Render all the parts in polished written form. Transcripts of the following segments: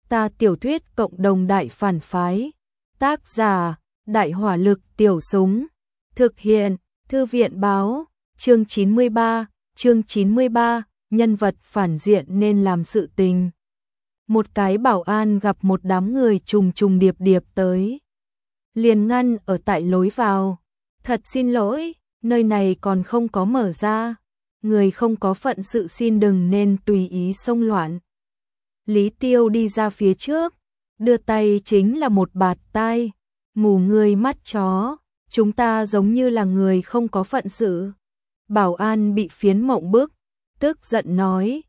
Ta tiểu thuyết cộng đồng đại phản phái. Tác giả: Đại hỏa lực tiểu súng. Thực hiện: Thư viện báo. Chương 93, nhân vật phản diện nên làm sự tình. Một cái bảo an gặp một đám người trùng trùng điệp điệp tới. Liền ngăn ở tại lối vào. Thật xin lỗi, nơi này còn không có mở ra. Người không có phận sự xin đừng nên tùy ý xông loạn. Lý Tiêu đi ra phía trước, đưa tay chính là một bạt tai. Mù ngươi mắt chó, chúng ta giống như là người không có phận sự. Bảo an bị phiến mộng bức, tức giận nói,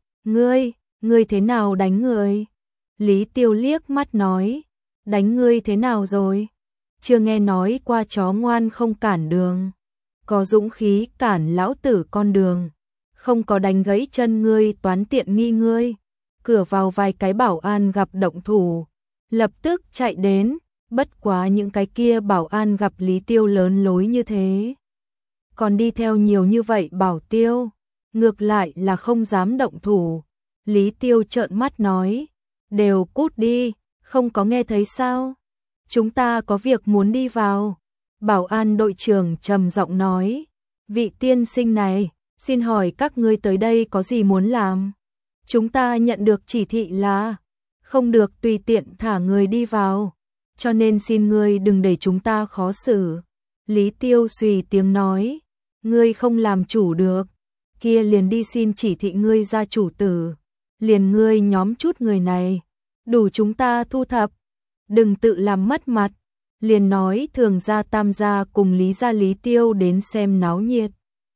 ngươi thế nào đánh người? Lý Tiêu liếc mắt nói, đánh ngươi thế nào rồi? Chưa nghe nói qua chó ngoan không cản đường, có dũng khí cản lão tử con đường, không có đánh gãy chân ngươi toán tiện nghi ngươi. Cửa vào vài cái bảo an gặp động thủ, lập tức chạy đến, bất quá những cái kia bảo an gặp Lý Tiêu lớn lối như thế. Còn đi theo nhiều như vậy bảo tiêu, ngược lại là không dám động thủ. Lý Tiêu trợn mắt nói, đều cút đi, không có nghe thấy sao? Chúng ta có việc muốn đi vào. Bảo an đội trưởng trầm giọng nói, vị tiên sinh này, xin hỏi các ngươi tới đây có gì muốn làm? Chúng ta nhận được chỉ thị là không được tùy tiện thả người đi vào, cho nên xin ngươi đừng để chúng ta khó xử. Lý Tiêu xùy tiếng nói, ngươi không làm chủ được, kia liền đi xin chỉ thị ngươi gia chủ tử, liền ngươi nhóm chút người này, đủ chúng ta thu thập, đừng tự làm mất mặt. Liền nói Thường gia Tam gia cùng Lý gia Lý Tiêu đến xem náo nhiệt,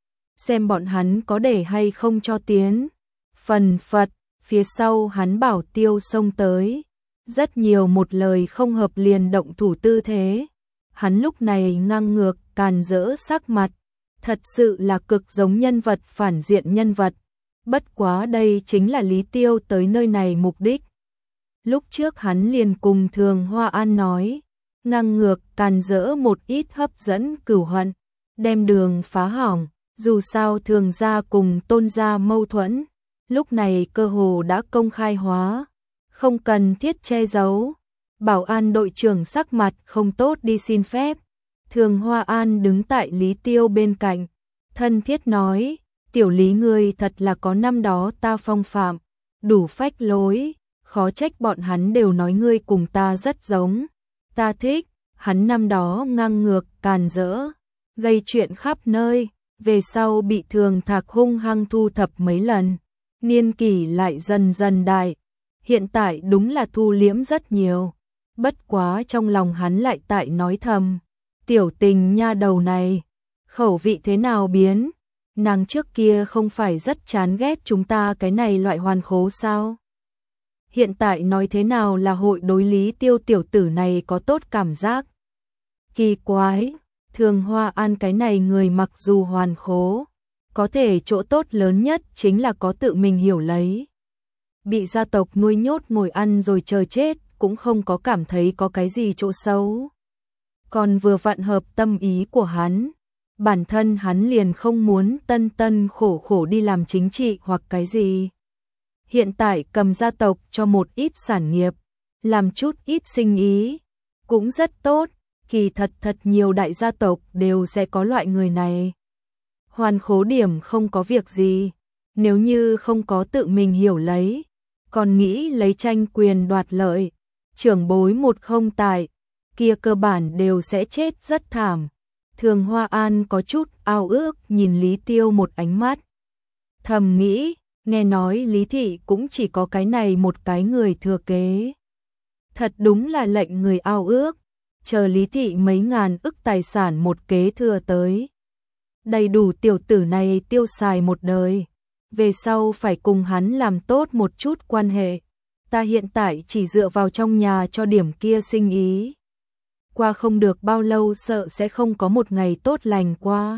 xem bọn hắn có để hay không cho tiến. Phần phật, phía sau hắn bảo tiêu xông tới, rất nhiều một lời không hợp liền động thủ tư thế. Hắn lúc này ngang ngược, càn rỡ sắc mặt, thật sự là cực giống nhân vật phản diện nhân vật. Bất quá đây chính là Lý Tiêu tới nơi này mục đích. Lúc trước hắn liền cùng Thường Hoa An nói, ngang ngược, càn rỡ một ít hấp dẫn cửu hận, đem đường phá hỏng. Dù sao Thường gia cùng Tôn gia mâu thuẫn, lúc này cơ hồ đã công khai hóa, không cần thiết che giấu. Bảo an đội trưởng sắc mặt không tốt đi xin phép. Thường Hoa An đứng tại Lý Tiêu bên cạnh, thân thiết nói, tiểu Lý ngươi thật là có năm đó ta phong phạm, đủ phách lối, khó trách bọn hắn đều nói ngươi cùng ta rất giống. Ta thích, hắn năm đó ngang ngược, càn rỡ, gây chuyện khắp nơi, về sau bị Thường Thạc hung hăng thu thập mấy lần, niên kỷ lại dần dần đại, hiện tại đúng là thu liễm rất nhiều. Bất quá trong lòng hắn lại tại nói thầm, tiểu tình nha đầu này, khẩu vị thế nào biến, nàng trước kia không phải rất chán ghét chúng ta cái này loại hoàn khố sao? Hiện tại nói thế nào là hội đối Lý Tiêu tiểu tử này có tốt cảm giác? Kỳ quái, Thường Hoa An cái này người mặc dù hoàn khố, có thể chỗ tốt lớn nhất chính là có tự mình hiểu lấy. Bị gia tộc nuôi nhốt ngồi ăn rồi chờ chết, cũng không có cảm thấy có cái gì chỗ xấu. Còn vừa vặn hợp tâm ý của hắn, bản thân hắn liền không muốn tân tân khổ khổ đi làm chính trị hoặc cái gì. Hiện tại cầm gia tộc cho một ít sản nghiệp, làm chút ít sinh ý, cũng rất tốt. Kỳ thật nhiều đại gia tộc đều sẽ có loại người này. Hoàn khố điểm không có việc gì, nếu như không có tự mình hiểu lấy, còn nghĩ lấy tranh quyền đoạt lợi, trưởng bối một không tại, kia cơ bản đều sẽ chết rất thảm. Thường Hoa An có chút ao ước nhìn Lý Tiêu một ánh mắt. Thầm nghĩ, nghe nói Lý Thị cũng chỉ có cái này một cái người thừa kế. Thật đúng là lệnh người ao ước, chờ Lý Thị mấy ngàn ức tài sản một kế thừa tới. Đầy đủ tiểu tử này tiêu xài một đời, về sau phải cùng hắn làm tốt một chút quan hệ. Ta hiện tại chỉ dựa vào trong nhà cho điểm kia sinh ý. Qua không được bao lâu sợ sẽ không có một ngày tốt lành qua.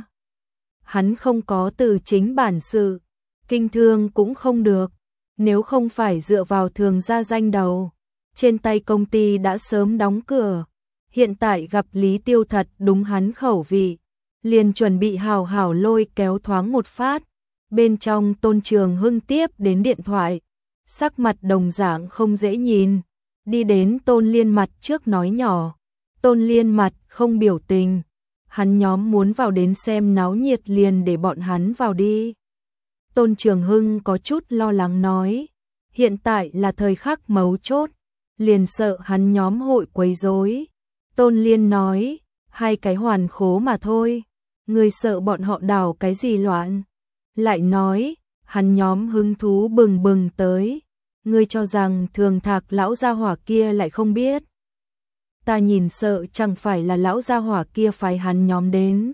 Hắn không có từ chính bản sự, kinh thương cũng không được, nếu không phải dựa vào Thường gia danh đầu, trên tay công ty đã sớm đóng cửa. Hiện tại gặp Lý Tiêu thật đúng hắn khẩu vị, liền chuẩn bị hào hào lôi kéo thoáng một phát. Bên trong Tôn Trường Hưng tiếp đến điện thoại, sắc mặt đồng dạng không dễ nhìn. đi đến Tôn Liên mặt trước nói nhỏ. Tôn Liên mặt không biểu tình, hắn nhóm muốn vào đến xem náo nhiệt liền để bọn hắn vào đi. Tôn Trường Hưng có chút lo lắng nói, hiện tại là thời khắc mấu chốt, liền sợ hắn nhóm hội quấy rối. Tôn Liên nói, 2 cái hoàn khố mà thôi, người sợ bọn họ đảo cái gì loạn. Lại nói, hắn nhóm hứng thú bừng bừng tới, ngươi cho rằng Thường Thạc lão gia hỏa kia lại không biết. Ta nhìn sợ chẳng phải là lão gia hỏa kia phái hắn nhóm đến.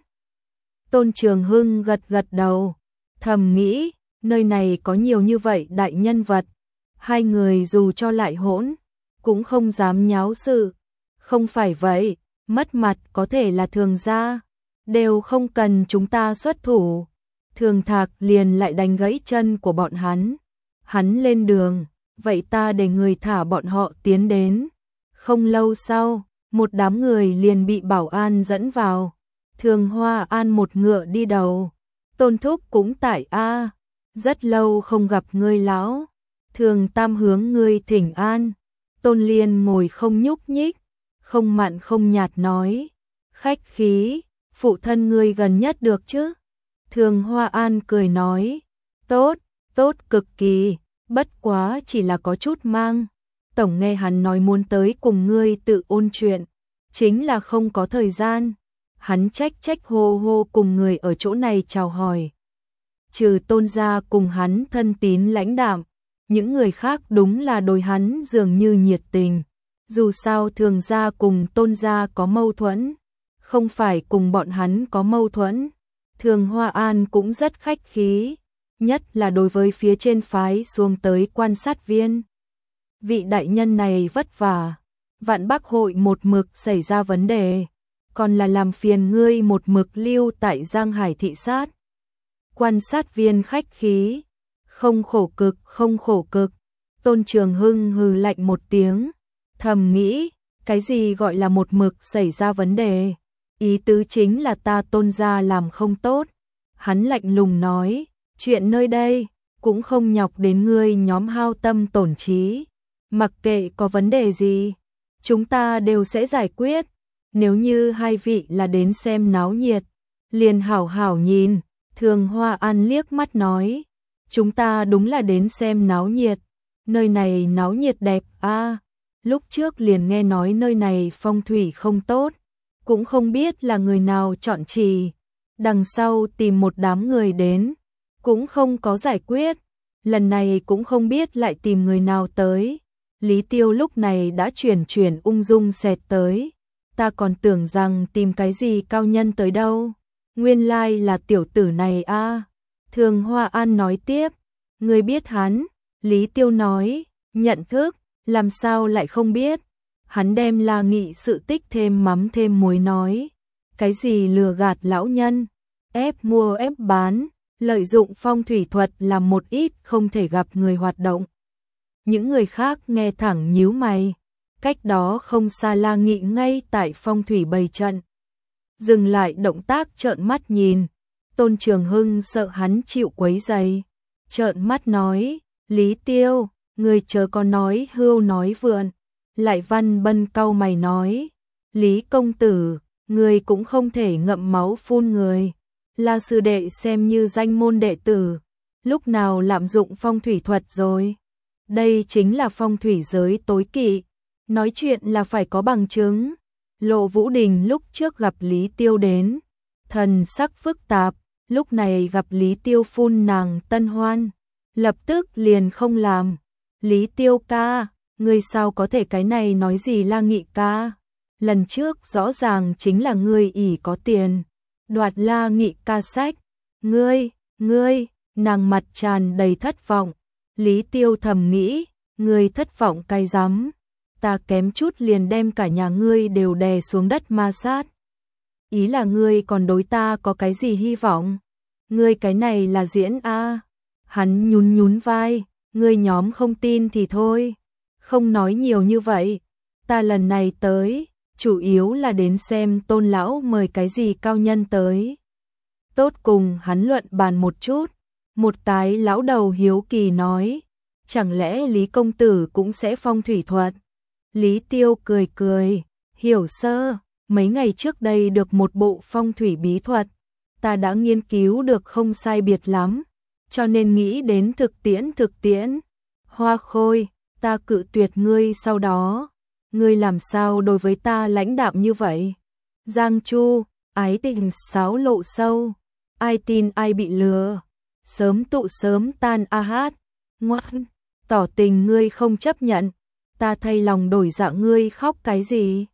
Tôn Trường Hưng gật gật đầu, thầm nghĩ, nơi này có nhiều như vậy đại nhân vật, 2 người dù cho lại hỗn, cũng không dám nháo sự. Không phải vậy, mất mặt có thể là Thường gia, đều không cần chúng ta xuất thủ. Thường Thạc liền lại đánh gãy chân của bọn hắn. Hắn lên đường, vậy ta để người thả bọn họ tiến đến. Không lâu sau, một đám người liền bị bảo an dẫn vào. Thường Hoa An một ngựa đi đầu. Tôn Thúc cũng tại a, rất lâu không gặp ngươi lão. Thường Tam hướng ngươi thỉnh an. Tôn Liên ngồi không nhúc nhích, không mặn không nhạt nói, khách khí, phụ thân ngươi gần nhất được chứ? Thường Hoa An cười nói, tốt, tốt cực kỳ, bất quá chỉ là có chút mang. Tổng nghe hắn nói muốn tới cùng ngươi tự ôn chuyện, chính là không có thời gian. Hắn trách hô hô cùng người ở chỗ này chào hỏi. Trừ Tôn gia cùng hắn thân tín lãnh đạm, những người khác đúng là đối hắn dường như nhiệt tình. Dù sao Thường gia cùng Tôn gia có mâu thuẫn, không phải cùng bọn hắn có mâu thuẫn. Thường Hoa An cũng rất khách khí, nhất là đối với phía trên phái xuống tới quan sát viên. Vị đại nhân này vất vả, Vạn Bắc hội một mực xảy ra vấn đề, còn là làm phiền ngươi một mực lưu tại Giang Hải thị sát. Quan sát viên khách khí, không khổ cực, không khổ cực. Tôn Trường Hưng hừ lạnh một tiếng, thầm nghĩ, cái gì gọi là một mực xảy ra vấn đề? Ý tứ chính là ta Tôn gia làm không tốt. Hắn lạnh lùng nói, chuyện nơi đây cũng không nhọc đến ngươi nhóm hao tâm tổn trí. Mặc kệ có vấn đề gì, chúng ta đều sẽ giải quyết. Nếu như 2 vị là đến xem náo nhiệt, liền hảo hảo nhìn. Thường Hoa An liếc mắt nói, chúng ta đúng là đến xem náo nhiệt. Nơi này náo nhiệt đẹp a. Lúc trước liền nghe nói nơi này phong thủy không tốt, cũng không biết là người nào chọn trì. Đằng sau tìm một đám người đến, cũng không có giải quyết. Lần này cũng không biết lại tìm người nào tới. Lý Tiêu lúc này đã chuyển ung dung xẹt tới. Ta còn tưởng rằng tìm cái gì cao nhân tới đâu. Nguyên lai là tiểu tử này a. Thường Hoa An nói tiếp, người biết hắn? Lý Tiêu nói, nhận thức, làm sao lại không biết? Hắn đem La Nghị sự tích thêm mắm thêm muối nói, cái gì lừa gạt lão nhân, ép mua ép bán, lợi dụng phong thủy thuật làm một ít không thể gặp người hoạt động. Những người khác nghe thẳng nhíu mày, cách đó không xa La Nghị ngay tại phong thủy bày trận. Dừng lại động tác trợn mắt nhìn, Tôn Trường Hưng sợ hắn chịu quấy rầy, trợn mắt nói, Lý Tiêu, người chớ có nói hưu nói vượn. Lại Văn Bân cau mày nói, Lý công tử, người cũng không thể ngậm máu phun người. La sư đệ xem như danh môn đệ tử, lúc nào lạm dụng phong thủy thuật rồi. Đây chính là phong thủy giới tối kỵ, nói chuyện là phải có bằng chứng. Lộ Vũ Đình lúc trước gặp Lý Tiêu đến, thần sắc phức tạp, lúc này gặp Lý Tiêu phun nàng tân hoan, lập tức liền không làm. Lý Tiêu ca, ngươi sao có thể cái này nói gì La Nghị ca? Lần trước rõ ràng chính là ngươi ỷ có tiền, đoạt La Nghị ca sách. Ngươi, nàng mặt tràn đầy thất vọng. Lý Tiêu thầm nghĩ, ngươi thất vọng cay rắm. Ta kém chút liền đem cả nhà ngươi đều đè xuống đất ma sát. Ý là ngươi còn đối ta có cái gì hy vọng? Ngươi cái này là diễn a. Hắn nhún vai, ngươi nhóm không tin thì thôi, không nói nhiều như vậy. Ta lần này tới, chủ yếu là đến xem Tôn lão mời cái gì cao nhân tới. Tốt cùng hắn luận bàn một chút, một tái lão đầu hiếu kỳ nói, chẳng lẽ Lý công tử cũng sẽ phong thủy thuật? Lý Tiêu cười cười, hiểu sơ, mấy ngày trước đây được một bộ phong thủy bí thuật, ta đã nghiên cứu được không sai biệt lắm, cho nên nghĩ đến thực tiễn. Hoa Khôi, ta cự tuyệt ngươi sau đó, ngươi làm sao đối với ta lãnh đạm như vậy? Giang Chu, ái tình xáo lộ sâu, ai tin ai bị lừa, sớm tụ sớm tan a hát, ngoan, tỏ tình ngươi không chấp nhận, ta thay lòng đổi dạ ngươi khóc cái gì?